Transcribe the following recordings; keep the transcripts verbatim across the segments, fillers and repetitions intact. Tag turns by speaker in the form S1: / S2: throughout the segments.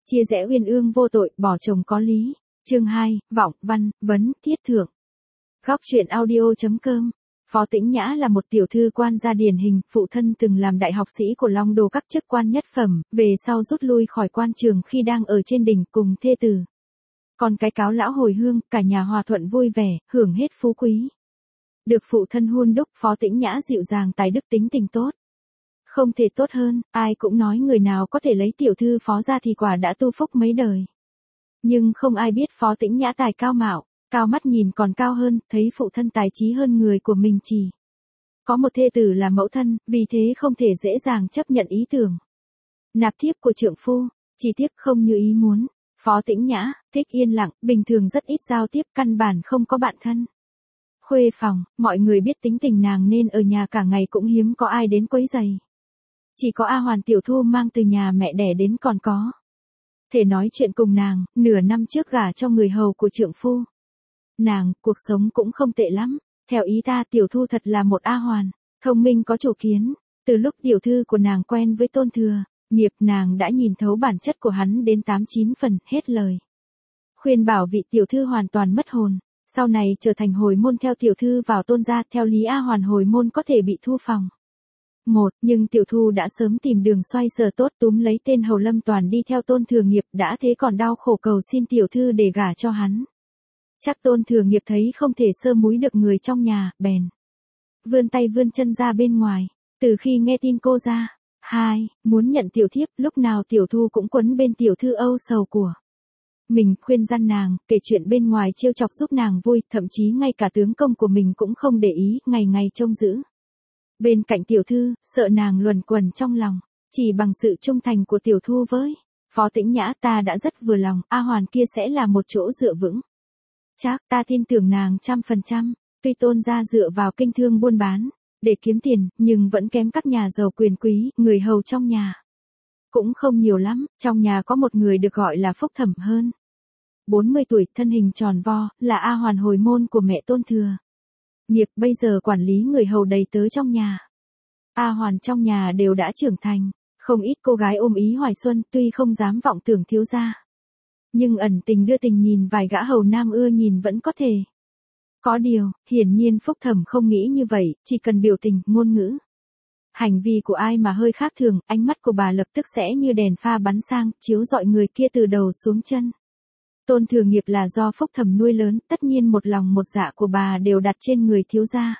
S1: Chia rẽ uyên ương vô tội, bỏ chồng có lý. Chương hai, vọng, văn, vấn, thiết thượng. Góc truyện audio.com. Phó Tĩnh Nhã là một tiểu thư quan gia điển hình, phụ thân từng làm đại học sĩ của Long Đô các chức quan nhất phẩm, về sau rút lui khỏi quan trường khi đang ở trên đỉnh cùng thê tử. Còn cái cáo lão hồi hương, cả nhà hòa thuận vui vẻ, hưởng hết phú quý. Được phụ thân hun đúc, Phó Tĩnh Nhã dịu dàng tài đức tính tình tốt. Không thể tốt hơn, ai cũng nói người nào có thể lấy tiểu thư Phó ra thì quả đã tu phúc mấy đời. Nhưng không ai biết Phó Tĩnh Nhã tài cao mạo, cao mắt nhìn còn cao hơn, thấy phụ thân tài trí hơn người của mình chỉ. Có một thê tử là mẫu thân, vì thế không thể dễ dàng chấp nhận ý tưởng nạp thiếp của trượng phu, chỉ tiếc không như ý muốn. Phó Tĩnh Nhã, thích yên lặng, bình thường rất ít giao tiếp, căn bản không có bạn thân. Khuê phòng, mọi người biết tính tình nàng nên ở nhà cả ngày cũng hiếm có ai đến quấy rầy. Chỉ có A Hoàn tiểu thu mang từ nhà mẹ đẻ đến còn có thể nói chuyện cùng nàng, nửa năm trước gả cho người hầu của trượng phu. Nàng, cuộc sống cũng không tệ lắm, theo ý ta tiểu thu thật là một A Hoàn, thông minh có chủ kiến, từ lúc tiểu thư của nàng quen với Tôn Thừa, nghiệp nàng đã nhìn thấu bản chất của hắn đến tám chín phần, hết lời. Khuyên bảo vị tiểu thư hoàn toàn mất hồn, sau này trở thành hồi môn theo tiểu thư vào Tôn gia, theo lý A Hoàn hồi môn có thể bị thu phòng. Một, nhưng tiểu thu đã sớm tìm đường xoay sở tốt, túm lấy tên hầu Lâm Toàn đi theo Tôn Thừa nghiệp, đã thế còn đau khổ cầu xin tiểu thư để gả cho hắn. Chắc Tôn Thừa nghiệp thấy không thể sơ múi được người trong nhà, bèn vươn tay vươn chân ra bên ngoài, từ khi nghe tin cô ra. Hai, muốn nhận tiểu thiếp, lúc nào tiểu thu cũng quấn bên tiểu thư âu sầu của mình, khuyên răn nàng, kể chuyện bên ngoài trêu chọc giúp nàng vui, thậm chí ngay cả tướng công của mình cũng không để ý, ngày ngày trông giữ bên cạnh tiểu thư, sợ nàng luẩn quẩn trong lòng. Chỉ bằng sự trung thành của tiểu thu với Phó Tĩnh Nhã, ta đã rất vừa lòng, A Hoàn kia sẽ là một chỗ dựa vững chắc, ta tin tưởng nàng trăm phần trăm. Tuy Tôn gia dựa vào kinh thương buôn bán để kiếm tiền, nhưng vẫn kém các nhà giàu quyền quý, người hầu trong nhà cũng không nhiều lắm. Trong nhà có một người được gọi là Phúc Thẩm, hơn bốn mươi tuổi, thân hình tròn vo, là A Hoàn hồi môn của mẹ Tôn Thừa nghiệp, bây giờ quản lý người hầu đầy tớ trong nhà. A Hoàn trong nhà đều đã trưởng thành, không ít cô gái ôm ý hoài xuân, tuy không dám vọng tưởng thiếu gia, nhưng ẩn tình đưa tình nhìn vài gã hầu nam ưa nhìn vẫn có thể. Có điều, hiển nhiên Phúc Thẩm không nghĩ như vậy, chỉ cần biểu tình, ngôn ngữ, hành vi của ai mà hơi khác thường, ánh mắt của bà lập tức sẽ như đèn pha bắn sang, chiếu rọi người kia từ đầu xuống chân. Tôn Thừa nghiệp là do Phúc Thẩm nuôi lớn, tất nhiên một lòng một dạ của bà đều đặt trên người thiếu gia.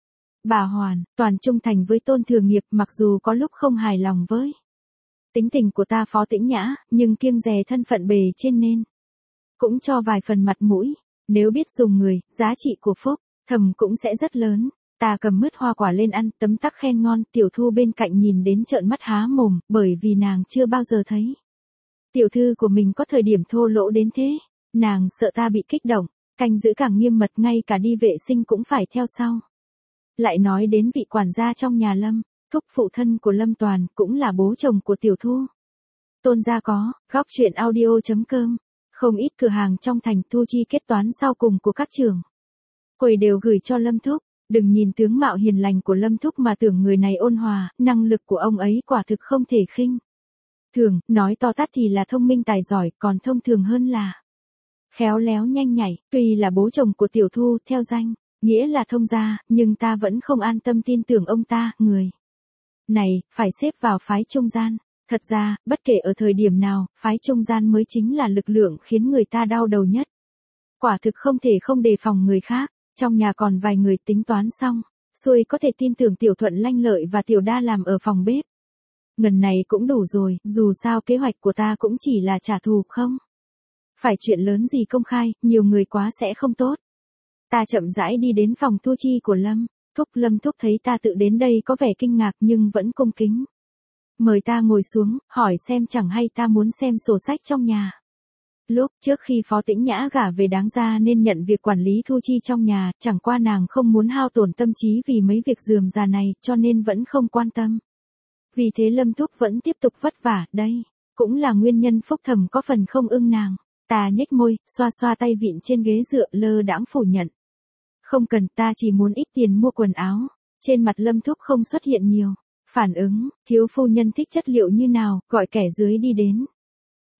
S1: Bà hoàn toàn trung thành với Tôn Thừa nghiệp, mặc dù có lúc không hài lòng với tính tình của ta Phó Tĩnh Nhã, nhưng kiêng dè thân phận bề trên nên cũng cho vài phần mặt mũi. Nếu biết dùng người, giá trị của Phúc Thẩm cũng sẽ rất lớn. Ta cầm mứt hoa quả lên ăn, tấm tắc khen ngon, tiểu thu bên cạnh nhìn đến trợn mắt há mồm, bởi vì nàng chưa bao giờ thấy tiểu thư của mình có thời điểm thô lỗ đến thế. Nàng sợ ta bị kích động, canh giữ càng nghiêm mật, ngay cả đi vệ sinh cũng phải theo sau. Lại nói đến vị quản gia trong nhà Lâm, thúc phụ thân của Lâm Toàn, cũng là bố chồng của tiểu thu. Tôn gia có, góc truyện audio.com. Không ít cửa hàng trong thành, thu chi kết toán sau cùng của các trưởng quầy đều gửi cho Lâm thúc. Đừng nhìn tướng mạo hiền lành của Lâm thúc mà tưởng người này ôn hòa, năng lực của ông ấy quả thực không thể khinh thường, nói to tát thì là thông minh tài giỏi, còn thông thường hơn là khéo léo nhanh nhạy. Tuy là bố chồng của tiểu thu, theo danh nghĩa là thông gia, nhưng ta vẫn không an tâm tin tưởng ông ta, người này phải xếp vào phái trung gian. Thật ra, bất kể ở thời điểm nào, phái trung gian mới chính là lực lượng khiến người ta đau đầu nhất. Quả thực không thể không đề phòng người khác. Trong nhà còn vài người tính toán xong xuôi, có thể tin tưởng tiểu thuận lanh lợi và tiểu đa làm ở phòng bếp. Ngần này cũng đủ rồi, dù sao kế hoạch của ta cũng chỉ là trả thù, không phải chuyện lớn gì công khai, nhiều người quá sẽ không tốt. Ta chậm rãi đi đến phòng thu chi của Lâm thúc. Lâm thúc thấy ta tự đến đây có vẻ kinh ngạc nhưng vẫn cung kính mời ta ngồi xuống, hỏi xem chẳng hay ta muốn xem sổ sách trong nhà. Lúc trước khi Phó Tĩnh Nhã gả về đáng ra nên nhận việc quản lý thu chi trong nhà, chẳng qua nàng không muốn hao tổn tâm trí vì mấy việc rườm rà này, cho nên vẫn không quan tâm. Vì thế Lâm thúc vẫn tiếp tục vất vả, đây cũng là nguyên nhân Phúc Thẩm có phần không ưng nàng. Ta nhếch môi, xoa xoa tay vịn trên ghế dựa, lơ đãng phủ nhận. Không cần, ta chỉ muốn ít tiền mua quần áo. Trên mặt Lâm thúc không xuất hiện nhiều phản ứng. Thiếu phu nhân thích chất liệu như nào, gọi kẻ dưới đi đến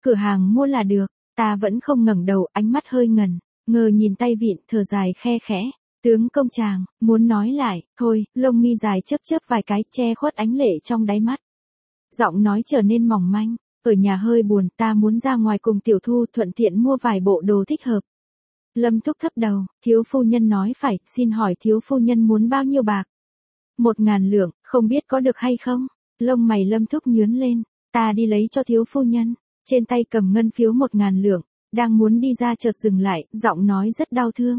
S1: cửa hàng mua là được. Ta vẫn không ngẩng đầu, ánh mắt hơi ngần, ngờ nhìn tay vịn, thở dài khe khẽ. Tướng công chàng, muốn nói lại, thôi, lông mi dài chớp chớp vài cái, che khuất ánh lệ trong đáy mắt. Giọng nói trở nên mỏng manh, ở nhà hơi buồn, ta muốn ra ngoài cùng tiểu thu thuận tiện mua vài bộ đồ thích hợp. Lâm Thúc thấp đầu, thiếu phu nhân nói phải, xin hỏi thiếu phu nhân muốn bao nhiêu bạc? Một ngàn lượng, không biết có được hay không? Lông mày Lâm Thúc nhướng lên, ta đi lấy cho thiếu phu nhân, trên tay cầm ngân phiếu một ngàn lượng, đang muốn đi ra chợt dừng lại, giọng nói rất đau thương.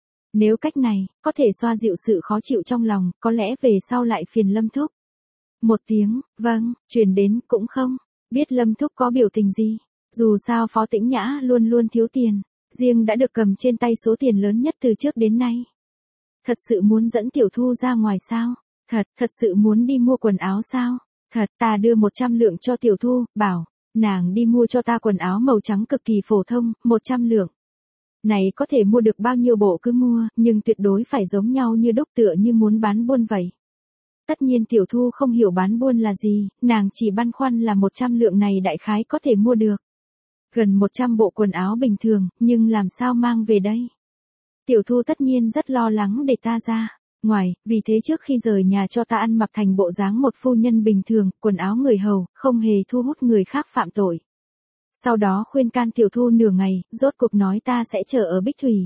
S1: Nếu cách này, có thể xoa dịu sự khó chịu trong lòng, có lẽ về sau lại phiền Lâm Thúc. Một tiếng, vâng, truyền đến, cũng không biết Lâm Thúc có biểu tình gì. Dù sao Phó Tĩnh Nhã luôn luôn thiếu tiền, riêng đã được cầm trên tay số tiền lớn nhất từ trước đến nay. Thật sự muốn dẫn tiểu thu ra ngoài sao? Thật, thật sự muốn đi mua quần áo sao? Thật, ta đưa một trăm lượng cho tiểu thu, bảo, nàng đi mua cho ta quần áo màu trắng cực kỳ phổ thông, một trăm lượng. Này có thể mua được bao nhiêu bộ cứ mua, nhưng tuyệt đối phải giống nhau như đúc, tựa như muốn bán buôn vậy. Tất nhiên tiểu thu không hiểu bán buôn là gì, nàng chỉ băn khoăn là một trăm lượng này đại khái có thể mua được gần một trăm bộ quần áo bình thường, nhưng làm sao mang về đây? Tiểu thu tất nhiên rất lo lắng để ta ra ngoài, vì thế trước khi rời nhà cho ta ăn mặc thành bộ dáng một phu nhân bình thường, quần áo người hầu, không hề thu hút người khác phạm tội. Sau đó khuyên can tiểu thu nửa ngày, rốt cuộc nói ta sẽ chờ ở Bích Thủy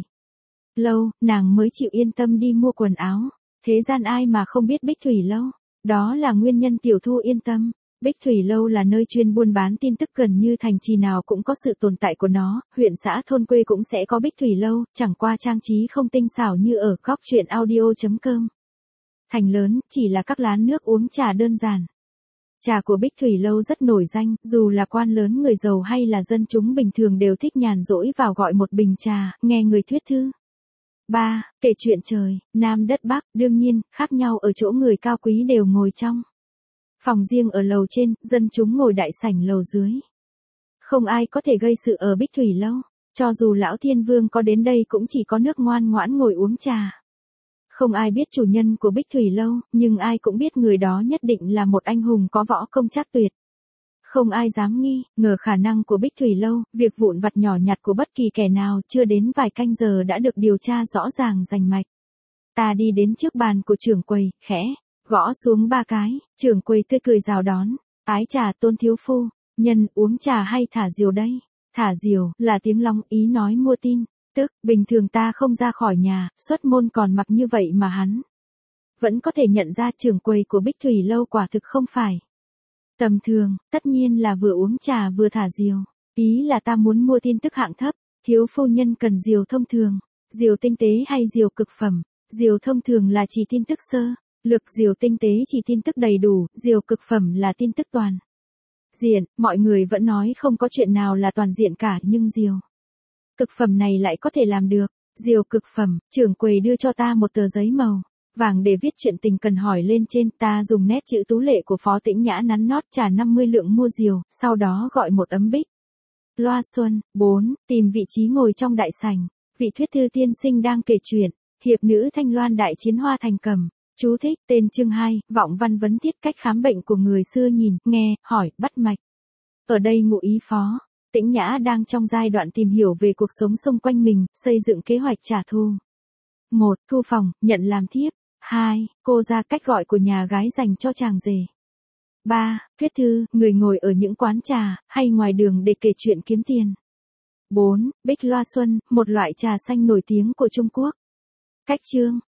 S1: Lâu, nàng mới chịu yên tâm đi mua quần áo. Thế gian ai mà không biết Bích Thủy Lâu, đó là nguyên nhân tiểu thu yên tâm. Bích Thủy Lâu là nơi chuyên buôn bán tin tức, gần như thành trì nào cũng có sự tồn tại của nó, huyện xã thôn quê cũng sẽ có Bích Thủy Lâu, chẳng qua trang trí không tinh xảo như ở góc truyện audio chấm com. Thành lớn, chỉ là các lán nước uống trà đơn giản. Trà của Bích Thủy Lâu rất nổi danh, dù là quan lớn người giàu hay là dân chúng bình thường đều thích nhàn rỗi vào gọi một bình trà, nghe người thuyết thư. ba. Kể chuyện trời, Nam đất Bắc, đương nhiên, khác nhau ở chỗ người cao quý đều ngồi trong phòng riêng ở lầu trên, dân chúng ngồi đại sảnh lầu dưới. Không ai có thể gây sự ở Bích Thủy Lâu, cho dù lão thiên vương có đến đây cũng chỉ có nước ngoan ngoãn ngồi uống trà. Không ai biết chủ nhân của Bích Thủy Lâu, nhưng ai cũng biết người đó nhất định là một anh hùng có võ công trác tuyệt. Không ai dám nghi ngờ khả năng của Bích Thủy Lâu, việc vụn vặt nhỏ nhặt của bất kỳ kẻ nào chưa đến vài canh giờ đã được điều tra rõ ràng rành mạch. Ta đi đến trước bàn của trưởng quầy, khẽ gõ xuống ba cái, trưởng quầy tươi cười rào đón, ái trà Tôn thiếu phu, nhân uống trà hay thả diều đây? Thả diều là tiếng Long Ý nói mua tin, tức bình thường ta không ra khỏi nhà, xuất môn còn mặc như vậy mà hắn vẫn có thể nhận ra trưởng quầy của Bích Thủy Lâu quả thực không phải tầm thường, tất nhiên là vừa uống trà vừa thả diều. Ý là ta muốn mua tin tức hạng thấp, thiếu phu nhân cần diều thông thường, diều tinh tế hay diều cực phẩm. Diều thông thường là chỉ tin tức sơ lược, diều tinh tế chỉ tin tức đầy đủ, diều cực phẩm là tin tức toàn diện. Mọi người vẫn nói không có chuyện nào là toàn diện cả, nhưng diều cực phẩm này lại có thể làm được. Diều cực phẩm, trưởng quầy đưa cho ta một tờ giấy màu vàng để viết chuyện tình cần hỏi lên trên, ta dùng nét chữ tú lệ của Phó Tĩnh Nhã nắn nót trả năm mươi lượng mua diều, sau đó gọi một ấm Bích Loa Xuân. bốn. Tìm vị trí ngồi trong đại sảnh. Vị thuyết thư tiên sinh đang kể chuyện, hiệp nữ Thanh Loan đại chiến hoa thành cầm. Chú thích, tên chương hai, vọng văn vấn thiết cách khám bệnh của người xưa nhìn, nghe, hỏi, bắt mạch. Ở đây ngụ ý Phó Tĩnh Nhã đang trong giai đoạn tìm hiểu về cuộc sống xung quanh mình, xây dựng kế hoạch trả thù. một. Thu phòng, nhận làm thiếp. hai. Cô ra cách gọi của nhà gái dành cho chàng rể. ba. Thuyết thư, người ngồi ở những quán trà, hay ngoài đường để kể chuyện kiếm tiền. bốn. Bích Loa Xuân, một loại trà xanh nổi tiếng của Trung Quốc. Cách chương